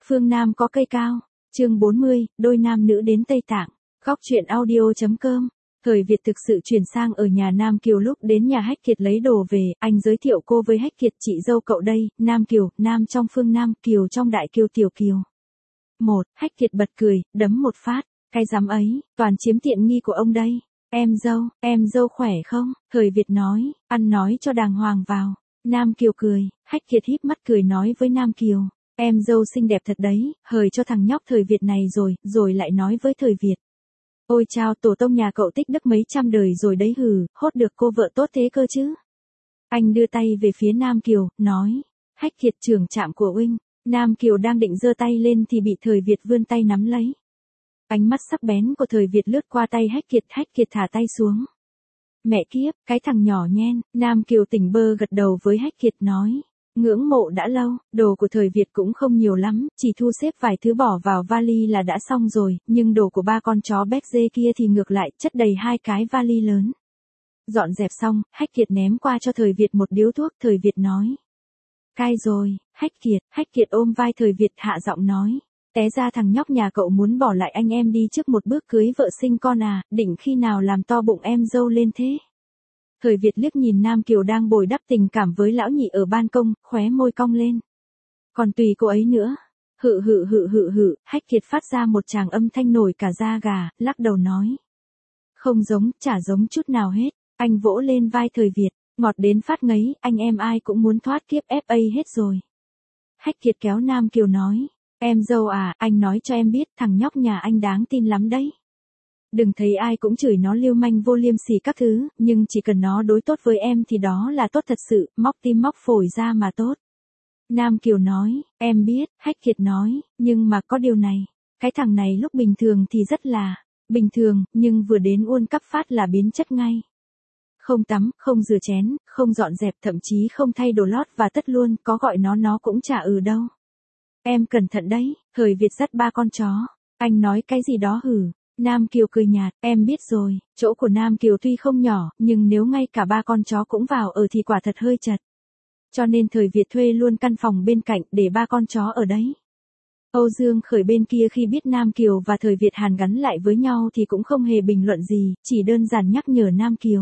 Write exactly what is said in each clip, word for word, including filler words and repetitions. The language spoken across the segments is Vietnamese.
Phương Nam có cây cao. Chương bốn mươi, đôi nam nữ đến Tây Tạng. Góc truyện audio.com. Thời Việt thực sự chuyển sang ở nhà Nam Kiều. Lúc đến nhà Hách Kiệt lấy đồ về, anh giới thiệu cô với Hách Kiệt, chị dâu cậu đây, Nam Kiều, Nam trong Phương Nam, Kiều trong Đại Kiều Tiểu Kiều. Một, Hách Kiệt bật cười, đấm một phát, cái dám ấy, toàn chiếm tiện nghi của ông đây. Em dâu, em dâu khỏe không? Thời Việt nói, ăn nói cho đàng hoàng vào. Nam Kiều cười, Hách Kiệt híp mắt cười nói với Nam Kiều, em dâu xinh đẹp thật đấy, hời cho thằng nhóc Thời Việt này rồi, rồi lại nói với Thời Việt. Ôi chao, tổ tông nhà cậu tích đức mấy trăm đời rồi đấy hừ, hốt được cô vợ tốt thế cơ chứ. Anh đưa tay về phía Nam Kiều, nói, Hách Kiệt trưởng trạm của huynh. Nam Kiều đang định giơ tay lên thì bị Thời Việt vươn tay nắm lấy. Ánh mắt sắc bén của Thời Việt lướt qua tay Hách Kiệt, Hách Kiệt thả tay xuống. Mẹ kiếp, cái thằng nhỏ nhen, Nam Kiều tỉnh bơ gật đầu với Hách Kiệt nói. Ngưỡng mộ đã lâu, đồ của Thời Việt cũng không nhiều lắm, chỉ thu xếp vài thứ bỏ vào vali là đã xong rồi, nhưng đồ của ba con chó béc dê kia thì ngược lại, chất đầy hai cái vali lớn. Dọn dẹp xong, Hách Kiệt ném qua cho Thời Việt một điếu thuốc, Thời Việt nói. Cai rồi, Hách Kiệt, Hách Kiệt ôm vai Thời Việt hạ giọng nói. Té ra thằng nhóc nhà cậu muốn bỏ lại anh em đi trước một bước cưới vợ sinh con à, định khi nào làm to bụng em dâu lên thế. Thời Việt liếc nhìn Nam Kiều đang bồi đắp tình cảm với lão nhị ở ban công, khóe môi cong lên. Còn tùy cô ấy nữa. Hự hự hự hự hự, Hách Kiệt phát ra một tràng âm thanh nổi cả da gà, lắc đầu nói. Không giống, chả giống chút nào hết. Anh vỗ lên vai Thời Việt, ngọt đến phát ngấy, anh em ai cũng muốn thoát kiếp ép a hết rồi. Hách Kiệt kéo Nam Kiều nói. Em dâu à, anh nói cho em biết, thằng nhóc nhà anh đáng tin lắm đấy. Đừng thấy ai cũng chửi nó lưu manh vô liêm sỉ các thứ, nhưng chỉ cần nó đối tốt với em thì đó là tốt thật sự, móc tim móc phổi ra mà tốt. Nam Kiều nói, em biết, Hách Kiệt nói, nhưng mà có điều này, cái thằng này lúc bình thường thì rất là bình thường, nhưng vừa đến World Cup phát là biến chất ngay. Không tắm, không rửa chén, không dọn dẹp, thậm chí không thay đồ lót và tất luôn, có gọi nó nó cũng chả ừ đâu. Em cẩn thận đấy, Thời Việt dắt ba con chó. Anh nói cái gì đó hử. Nam Kiều cười nhạt, em biết rồi, chỗ của Nam Kiều tuy không nhỏ, nhưng nếu ngay cả ba con chó cũng vào ở thì quả thật hơi chật. Cho nên Thời Việt thuê luôn căn phòng bên cạnh để ba con chó ở đấy. Âu Dương Khởi bên kia khi biết Nam Kiều và Thời Việt hàn gắn lại với nhau thì cũng không hề bình luận gì, chỉ đơn giản nhắc nhở Nam Kiều.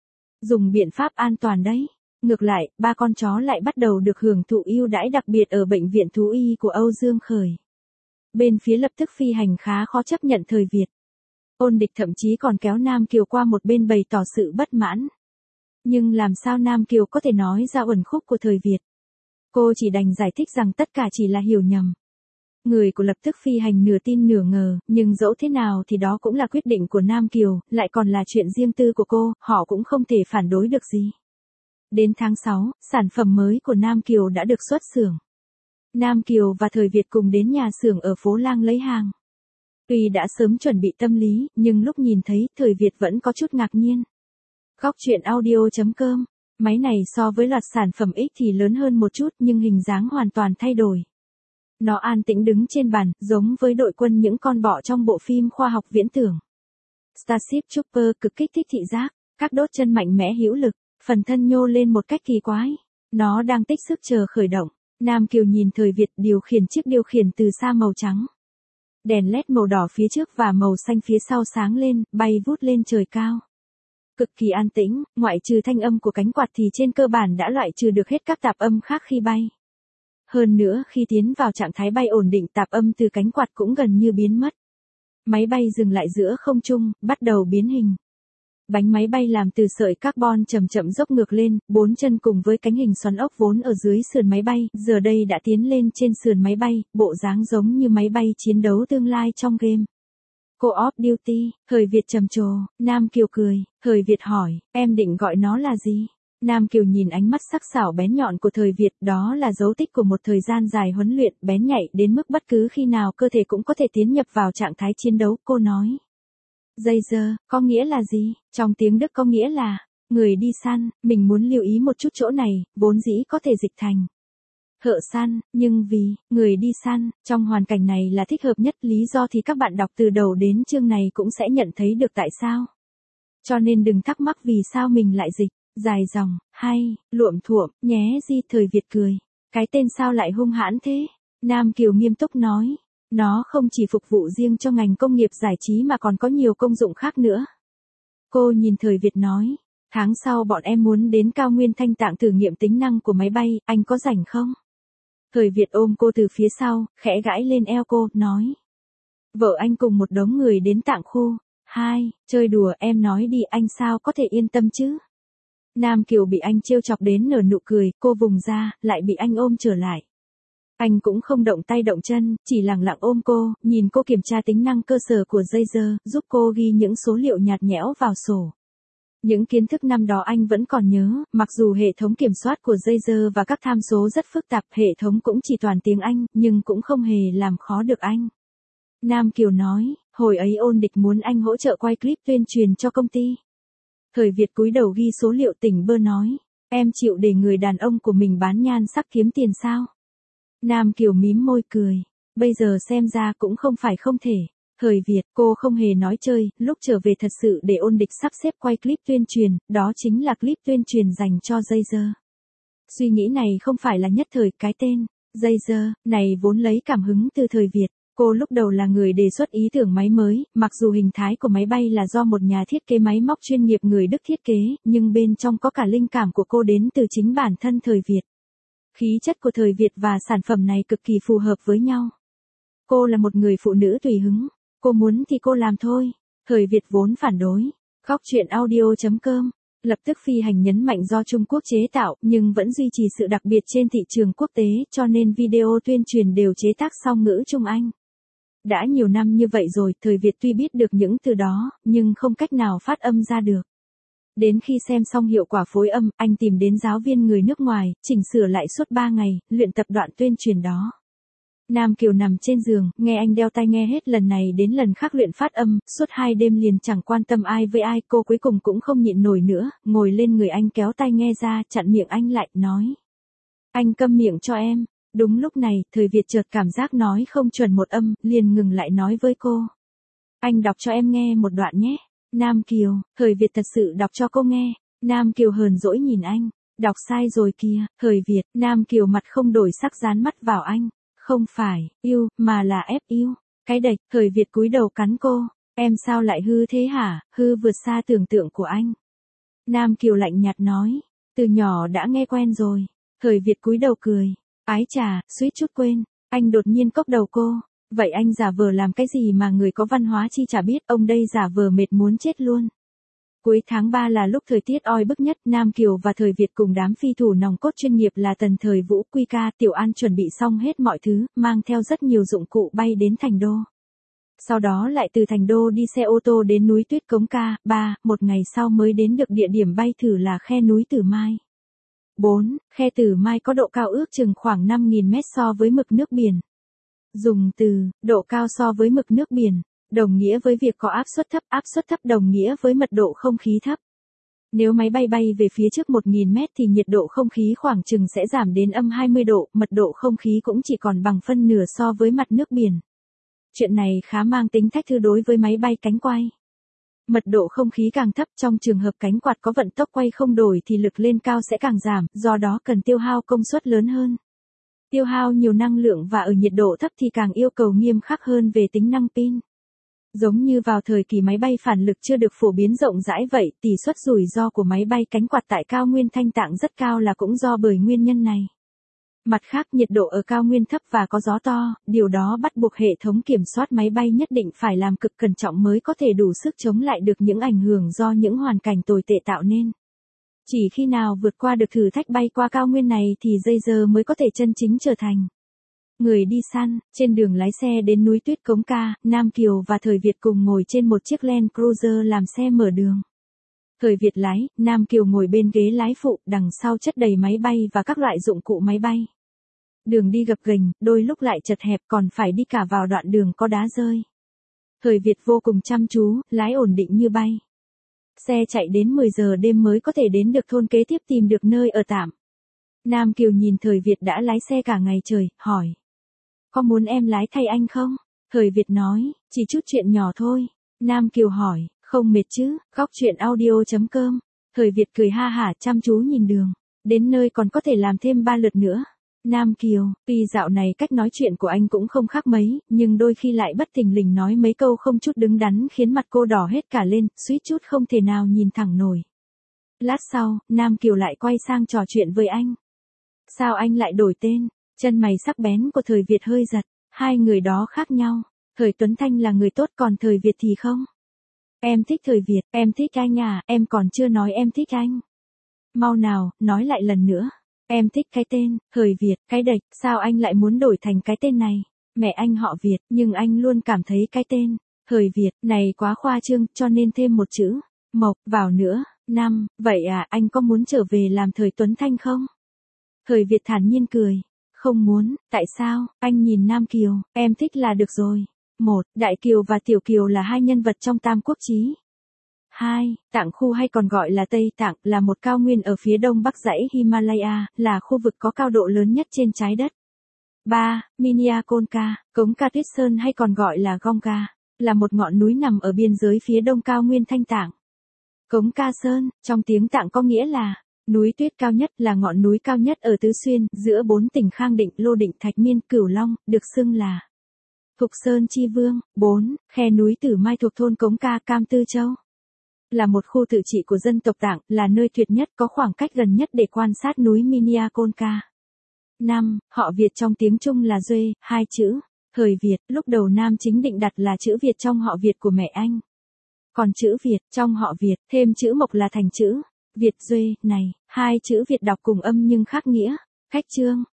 Dùng biện pháp an toàn đấy. Ngược lại, ba con chó lại bắt đầu được hưởng thụ ưu đãi đặc biệt ở bệnh viện thú y của Âu Dương Khởi. Bên phía lập tức phi hành khá khó chấp nhận Thời Việt. Ôn Địch thậm chí còn kéo Nam Kiều qua một bên bày tỏ sự bất mãn. Nhưng làm sao Nam Kiều có thể nói ra uẩn khúc của Thời Việt? Cô chỉ đành giải thích rằng tất cả chỉ là hiểu nhầm. Người của lập tức phi hành nửa tin nửa ngờ, nhưng dẫu thế nào thì đó cũng là quyết định của Nam Kiều, lại còn là chuyện riêng tư của cô, họ cũng không thể phản đối được gì. Đến tháng sáu, sản phẩm mới của Nam Kiều đã được xuất xưởng. Nam Kiều và Thời Việt cùng đến nhà xưởng ở phố Lang lấy hàng. Tuy đã sớm chuẩn bị tâm lý, nhưng lúc nhìn thấy, Thời Việt vẫn có chút ngạc nhiên. Góc truyện audio.com. Máy này so với loạt sản phẩm X thì lớn hơn một chút nhưng hình dáng hoàn toàn thay đổi. Nó an tĩnh đứng trên bàn, giống với đội quân những con bọ trong bộ phim khoa học viễn tưởng. Starship Trooper cực kích thích thị giác, các đốt chân mạnh mẽ hữu lực, phần thân nhô lên một cách kỳ quái. Nó đang tích sức chờ khởi động. Nam Kiều nhìn Thời Việt điều khiển chiếc điều khiển từ xa màu trắng. Đèn led màu đỏ phía trước và màu xanh phía sau sáng lên, bay vút lên trời cao. Cực kỳ an tĩnh, ngoại trừ thanh âm của cánh quạt thì trên cơ bản đã loại trừ được hết các tạp âm khác khi bay. Hơn nữa khi tiến vào trạng thái bay ổn định tạp âm từ cánh quạt cũng gần như biến mất. Máy bay dừng lại giữa không trung, bắt đầu biến hình. Bánh máy bay làm từ sợi carbon chậm chậm dốc ngược lên, bốn chân cùng với cánh hình xoắn ốc vốn ở dưới sườn máy bay, giờ đây đã tiến lên trên sườn máy bay, bộ dáng giống như máy bay chiến đấu tương lai trong game. Call of Duty, Thời Việt trầm trồ, Nam Kiều cười, Thời Việt hỏi, em định gọi nó là gì? Nam Kiều nhìn ánh mắt sắc sảo bén nhọn của Thời Việt, đó là dấu tích của một thời gian dài huấn luyện, bén nhạy đến mức bất cứ khi nào cơ thể cũng có thể tiến nhập vào trạng thái chiến đấu, cô nói. Dây dơ, có nghĩa là gì? Trong tiếng Đức có nghĩa là, người đi săn, mình muốn lưu ý một chút chỗ này, vốn dĩ có thể dịch thành thợ săn, nhưng vì, người đi săn, trong hoàn cảnh này là thích hợp nhất, lý do thì các bạn đọc từ đầu đến chương này cũng sẽ nhận thấy được tại sao. Cho nên đừng thắc mắc vì sao mình lại dịch, dài dòng, hay, luộm thuộm, nhé di Thời Việt cười. Cái tên sao lại hung hãn thế? Nam Kiều nghiêm túc nói. Nó không chỉ phục vụ riêng cho ngành công nghiệp giải trí mà còn có nhiều công dụng khác nữa. Cô nhìn Thời Việt nói. Tháng sau bọn em muốn đến cao nguyên Thanh Tạng thử nghiệm tính năng của máy bay, anh có rảnh không? Thời Việt ôm cô từ phía sau, khẽ gãi lên eo cô, nói. Vợ anh cùng một đống người đến Tạng khu. Hai, chơi đùa, em nói đi, anh sao có thể yên tâm chứ? Nam Kiều bị anh trêu chọc đến nở nụ cười, cô vùng ra, lại bị anh ôm trở lại. Anh cũng không động tay động chân, chỉ lặng lặng ôm cô, nhìn cô kiểm tra tính năng cơ sở của Razer, giúp cô ghi những số liệu nhạt nhẽo vào sổ. Những kiến thức năm đó anh vẫn còn nhớ, mặc dù hệ thống kiểm soát của Razer và các tham số rất phức tạp, hệ thống cũng chỉ toàn tiếng Anh, nhưng cũng không hề làm khó được anh. Nam Kiều nói, hồi ấy Ôn Địch muốn anh hỗ trợ quay clip tuyên truyền cho công ty. Thời Việt cúi đầu ghi số liệu, tỉnh bơ nói, em chịu để người đàn ông của mình bán nhan sắc kiếm tiền sao? Nam Kiều mím môi cười, bây giờ xem ra cũng không phải không thể. Thời Việt, cô không hề nói chơi, lúc trở về thật sự để Ôn Địch sắp xếp quay clip tuyên truyền, đó chính là clip tuyên truyền dành cho Razer. Suy nghĩ này không phải là nhất thời, cái tên Razer này vốn lấy cảm hứng từ Thời Việt. Cô lúc đầu là người đề xuất ý tưởng máy mới, mặc dù hình thái của máy bay là do một nhà thiết kế máy móc chuyên nghiệp người Đức thiết kế, nhưng bên trong có cả linh cảm của cô đến từ chính bản thân Thời Việt. Khí chất của Thời Việt và sản phẩm này cực kỳ phù hợp với nhau. Cô là một người phụ nữ tùy hứng, cô muốn thì cô làm thôi. Thời Việt vốn phản đối. Góc truyện audio chấm com lập tức phi hành nhấn mạnh do Trung Quốc chế tạo, nhưng vẫn duy trì sự đặc biệt trên thị trường quốc tế, cho nên video tuyên truyền đều chế tác song ngữ Trung Anh. Đã nhiều năm như vậy rồi, Thời Việt tuy biết được những từ đó, nhưng không cách nào phát âm ra được. Đến khi xem xong hiệu quả phối âm, anh tìm đến giáo viên người nước ngoài, chỉnh sửa lại suốt ba ngày, luyện tập đoạn tuyên truyền đó. Nam Kiều nằm trên giường, nghe anh đeo tai nghe hết lần này đến lần khác luyện phát âm, suốt hai đêm liền chẳng quan tâm ai với ai, cô cuối cùng cũng không nhịn nổi nữa, ngồi lên người anh kéo tai nghe ra, chặn miệng anh lại, nói. Anh câm miệng cho em. Đúng lúc này, Thời Việt chợt cảm giác nói không chuẩn một âm, liền ngừng lại nói với cô. Anh đọc cho em nghe một đoạn nhé. Nam Kiều, Thời Việt thật sự đọc cho cô nghe. Nam Kiều hờn dỗi nhìn anh. Đọc sai rồi kìa. Thời Việt, Nam Kiều mặt không đổi sắc dán mắt vào anh. Không phải, yêu, mà là ép yêu. Cái đệch, Thời Việt cúi đầu cắn cô. Em sao lại hư thế hả, hư vượt xa tưởng tượng của anh. Nam Kiều lạnh nhạt nói. Từ nhỏ đã nghe quen rồi. Thời Việt cúi đầu cười. Ái chà, suýt chút quên. Anh đột nhiên cốc đầu cô. Vậy anh giả vờ làm cái gì mà người có văn hóa chi chả biết, ông đây giả vờ mệt muốn chết luôn. Cuối tháng ba là lúc thời tiết oi bức nhất, Nam Kiều và Thời Việt cùng đám phi thủ nòng cốt chuyên nghiệp là Tần Thời Vũ, Quy Ca, Tiểu An chuẩn bị xong hết mọi thứ, mang theo rất nhiều dụng cụ bay đến Thành Đô. Sau đó lại từ Thành Đô đi xe ô tô đến núi tuyết Cống Ca, ba, một ngày sau mới đến được địa điểm bay thử là khe núi Tử Mai. bốn. Khe Tử Mai có độ cao ước chừng khoảng năm nghìn mét so với mực nước biển. Dùng từ, độ cao so với mực nước biển, đồng nghĩa với việc có áp suất thấp, áp suất thấp đồng nghĩa với mật độ không khí thấp. Nếu máy bay bay về phía trước một nghìn mét thì nhiệt độ không khí khoảng chừng sẽ giảm đến âm hai mươi độ, mật độ không khí cũng chỉ còn bằng phân nửa so với mặt nước biển. Chuyện này khá mang tính thách thức đối với máy bay cánh quay. Mật độ không khí càng thấp, trong trường hợp cánh quạt có vận tốc quay không đổi thì lực lên cao sẽ càng giảm, do đó cần tiêu hao công suất lớn hơn. Tiêu hao nhiều năng lượng và ở nhiệt độ thấp thì càng yêu cầu nghiêm khắc hơn về tính năng pin. Giống như vào thời kỳ máy bay phản lực chưa được phổ biến rộng rãi vậy, tỷ suất rủi ro của máy bay cánh quạt tại cao nguyên Thanh Tạng rất cao là cũng do bởi nguyên nhân này. Mặt khác, nhiệt độ ở cao nguyên thấp và có gió to, điều đó bắt buộc hệ thống kiểm soát máy bay nhất định phải làm cực cẩn trọng mới có thể đủ sức chống lại được những ảnh hưởng do những hoàn cảnh tồi tệ tạo nên. Chỉ khi nào vượt qua được thử thách bay qua cao nguyên này thì Razer mới có thể chân chính trở thành người đi săn. Trên đường lái xe đến núi tuyết Cống Ca, Nam Kiều và Thời Việt cùng ngồi trên một chiếc Land Cruiser làm xe mở đường. Thời Việt lái, Nam Kiều ngồi bên ghế lái phụ, đằng sau chất đầy máy bay và các loại dụng cụ máy bay. Đường đi gập ghềnh, đôi lúc lại chật hẹp, còn phải đi cả vào đoạn đường có đá rơi. Thời Việt vô cùng chăm chú, lái ổn định như bay. Xe chạy đến mười giờ đêm mới có thể đến được thôn kế tiếp tìm được nơi ở tạm. Nam Kiều nhìn Thời Việt đã lái xe cả ngày trời, hỏi. Có muốn em lái thay anh không? Thời Việt nói, chỉ chút chuyện nhỏ thôi. Nam Kiều hỏi, không mệt chứ? Góc truyện audio chấm com Thời Việt cười ha hả chăm chú nhìn đường. Đến nơi còn có thể làm thêm ba lượt nữa. Nam Kiều, tuy dạo này cách nói chuyện của anh cũng không khác mấy, nhưng đôi khi lại bất thình lình nói mấy câu không chút đứng đắn khiến mặt cô đỏ hết cả lên, suýt chút không thể nào nhìn thẳng nổi. Lát sau, Nam Kiều lại quay sang trò chuyện với anh. Sao anh lại đổi tên? Chân mày sắc bén của Thời Việt hơi giật, hai người đó khác nhau. Thời Tuấn Thanh là người tốt còn Thời Việt thì không. Em thích Thời Việt, em thích anh à, em còn chưa nói em thích anh. Mau nào, nói lại lần nữa. Em thích cái tên, Thời Việt, cái đệch, sao anh lại muốn đổi thành cái tên này? Mẹ anh họ Việt, nhưng anh luôn cảm thấy cái tên, Thời Việt, này quá khoa trương, cho nên thêm một chữ, Mộc, vào nữa. Năm, vậy à, anh có muốn trở về làm Thời Tuấn Thanh không? Thời Việt thản nhiên cười. Không muốn, tại sao? Anh nhìn Nam Kiều, em thích là được rồi. Một, Đại Kiều và Tiểu Kiều là hai nhân vật trong Tam Quốc Chí. Hai, Tạng khu hay còn gọi là Tây Tạng, là một cao nguyên ở phía đông bắc dãy Himalaya, là khu vực có cao độ lớn nhất trên trái đất. Ba, Minyakonka, Cống Ca Tuyết Sơn hay còn gọi là Gongga, là một ngọn núi nằm ở biên giới phía đông cao nguyên Thanh Tạng. Cống Ca Sơn, trong tiếng Tạng có nghĩa là núi tuyết cao nhất, là ngọn núi cao nhất ở Tứ Xuyên, giữa bốn tỉnh Khang Định, Lô Định, Thạch Miên, Cửu Long, được xưng là Thục Sơn Chi Vương. Bốn, Khe núi Tử Mai thuộc thôn Cống Ca, Cam Tư Châu, là một khu tự trị của dân tộc Tạng, là nơi tuyệt nhất, có khoảng cách gần nhất để quan sát núi Minyakonka. Năm, Họ Việt trong tiếng Trung là Duê, hai chữ, Thời Việt, lúc đầu Nam chính định đặt là chữ Việt trong họ Việt của mẹ anh. Còn chữ Việt, trong họ Việt, thêm chữ Mộc là thành chữ Việt Duê, này, hai chữ Việt đọc cùng âm nhưng khác nghĩa. Khách chương,